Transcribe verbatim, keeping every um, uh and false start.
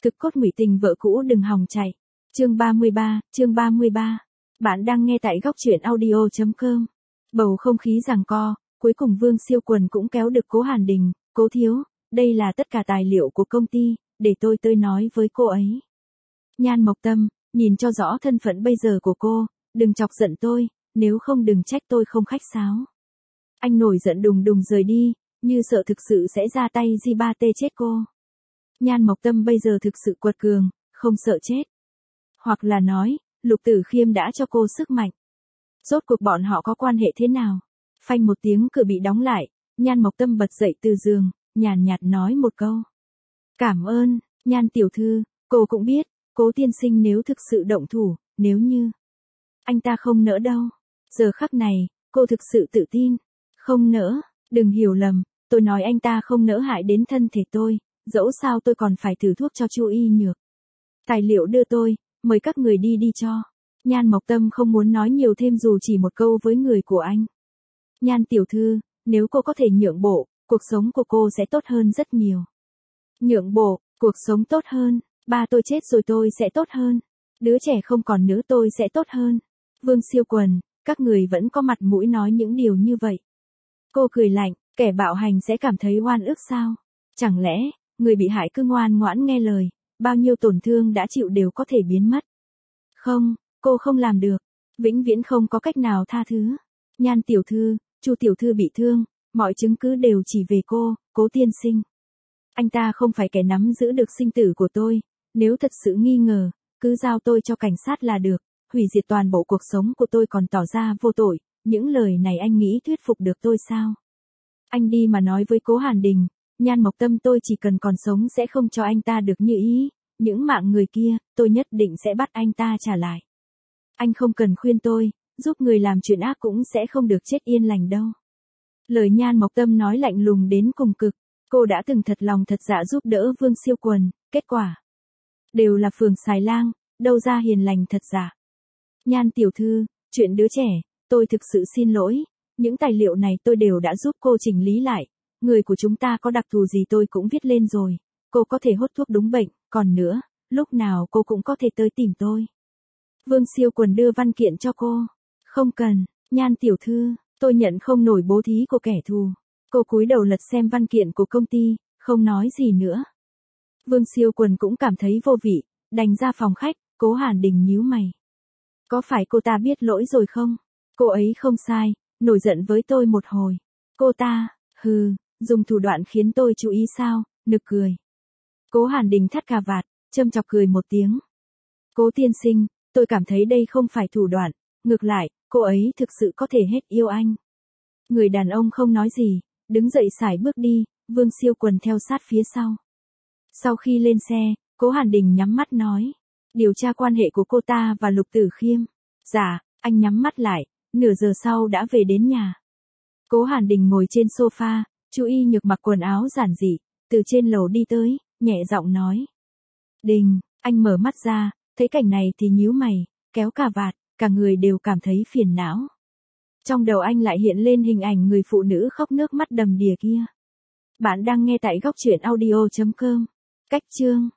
Thực cốt ngụy tình vợ cũ đừng hòng chạy. Chương ba mươi ba, chương ba mươi ba. Bạn đang nghe tại góc truyện audio chấm com. Bầu không khí giằng co, cuối cùng Vương Siêu Quần cũng kéo được Cố Hàn Đình. Cố thiếu, đây là tất cả tài liệu của công ty, để tôi tới nói với cô ấy. Nhan Mộc Tâm, nhìn cho rõ thân phận bây giờ của cô, đừng chọc giận tôi, nếu không đừng trách tôi không khách sáo. Anh nổi giận đùng đùng rời đi, như sợ thực sự sẽ ra tay gi ba tê chết cô. Nhan Mộc Tâm bây giờ thực sự quật cường, không sợ chết. Hoặc là nói, Lục Tử Khiêm đã cho cô sức mạnh. Rốt cuộc bọn họ có quan hệ thế nào? Phanh một tiếng cửa bị đóng lại, Nhan Mộc Tâm bật dậy từ giường, nhàn nhạt nói một câu. Cảm ơn, Nhan tiểu thư, cô cũng biết, Cố tiên sinh nếu thực sự động thủ, nếu như anh ta không nỡ đâu. Giờ khắc này, cô thực sự tự tin. Không nỡ, đừng hiểu lầm, tôi nói anh ta không nỡ hại đến thân thể tôi, dẫu sao tôi còn phải thử thuốc cho Chu Y Nhược. Tài liệu đưa tôi, mời các người đi đi cho. Nhan Mộc Tâm không muốn nói nhiều thêm dù chỉ một câu với người của anh. Nhan tiểu thư, nếu cô có thể nhượng bộ, cuộc sống của cô sẽ tốt hơn rất nhiều. Nhượng bộ, cuộc sống tốt hơn, ba tôi chết rồi tôi sẽ tốt hơn. Đứa trẻ không còn nữa tôi sẽ tốt hơn. Vương Siêu Quần, các người vẫn có mặt mũi nói những điều như vậy. Cô cười lạnh, kẻ bạo hành sẽ cảm thấy oan ức sao? Chẳng lẽ, người bị hại cứ ngoan ngoãn nghe lời, bao nhiêu tổn thương đã chịu đều có thể biến mất? Không, cô không làm được. Vĩnh viễn không có cách nào tha thứ. Nhan tiểu thư, Chu tiểu thư bị thương, mọi chứng cứ đều chỉ về cô, Cố tiên sinh. Anh ta không phải kẻ nắm giữ được sinh tử của tôi, nếu thật sự nghi ngờ, cứ giao tôi cho cảnh sát là được, hủy diệt toàn bộ cuộc sống của tôi còn tỏ ra vô tội, những lời này anh nghĩ thuyết phục được tôi sao? Anh đi mà nói với Cố Hàn Đình, Nhan Mộc Tâm tôi chỉ cần còn sống sẽ không cho anh ta được như ý, những mạng người kia, tôi nhất định sẽ bắt anh ta trả lại. Anh không cần khuyên tôi, giúp người làm chuyện ác cũng sẽ không được chết yên lành đâu. Lời Nhan Mộc Tâm nói lạnh lùng đến cùng cực, cô đã từng thật lòng thật dạ giúp đỡ Vương Siêu Quần, kết quả đều là phường xài lang, đâu ra hiền lành thật giả. Nhan tiểu thư, chuyện đứa trẻ, tôi thực sự xin lỗi, những tài liệu này tôi đều đã giúp cô chỉnh lý lại, người của chúng ta có đặc thù gì tôi cũng viết lên rồi, cô có thể hốt thuốc đúng bệnh, còn nữa, lúc nào cô cũng có thể tới tìm tôi. Vương Siêu Quần đưa văn kiện cho cô. Không cần, Nhan tiểu thư, tôi nhận không nổi bố thí của kẻ thù. Cô cúi đầu lật xem văn kiện của công ty, không nói gì nữa. Vương Siêu Quần cũng cảm thấy vô vị, đành ra phòng khách, Cố Hàn Đình nhíu mày. Có phải cô ta biết lỗi rồi không? Cô ấy không sai, nổi giận với tôi một hồi. Cô ta, hừ, dùng thủ đoạn khiến tôi chú ý sao, nực cười. Cố Hàn Đình thắt cà vạt, châm chọc cười một tiếng. Cố tiên sinh, tôi cảm thấy đây không phải thủ đoạn, ngược lại, cô ấy thực sự có thể hết yêu anh. Người đàn ông không nói gì, đứng dậy sải bước đi, Vương Siêu Quần theo sát phía sau. Sau khi lên xe, Cố Hàn Đình nhắm mắt nói. Điều tra quan hệ của cô ta và Lục Tử Khiêm. Dạ, anh nhắm mắt lại, nửa giờ sau đã về đến nhà. Cố Hàn Đình ngồi trên sofa, Chu Y Nhược mặc quần áo giản dị, từ trên lầu đi tới, nhẹ giọng nói. Đình, anh mở mắt ra, thấy cảnh này thì nhíu mày, kéo cà vạt, cả người đều cảm thấy phiền não. Trong đầu anh lại hiện lên hình ảnh người phụ nữ khóc nước mắt đầm đìa kia. Bạn đang nghe tại góc truyện audio chấm com. Cách chương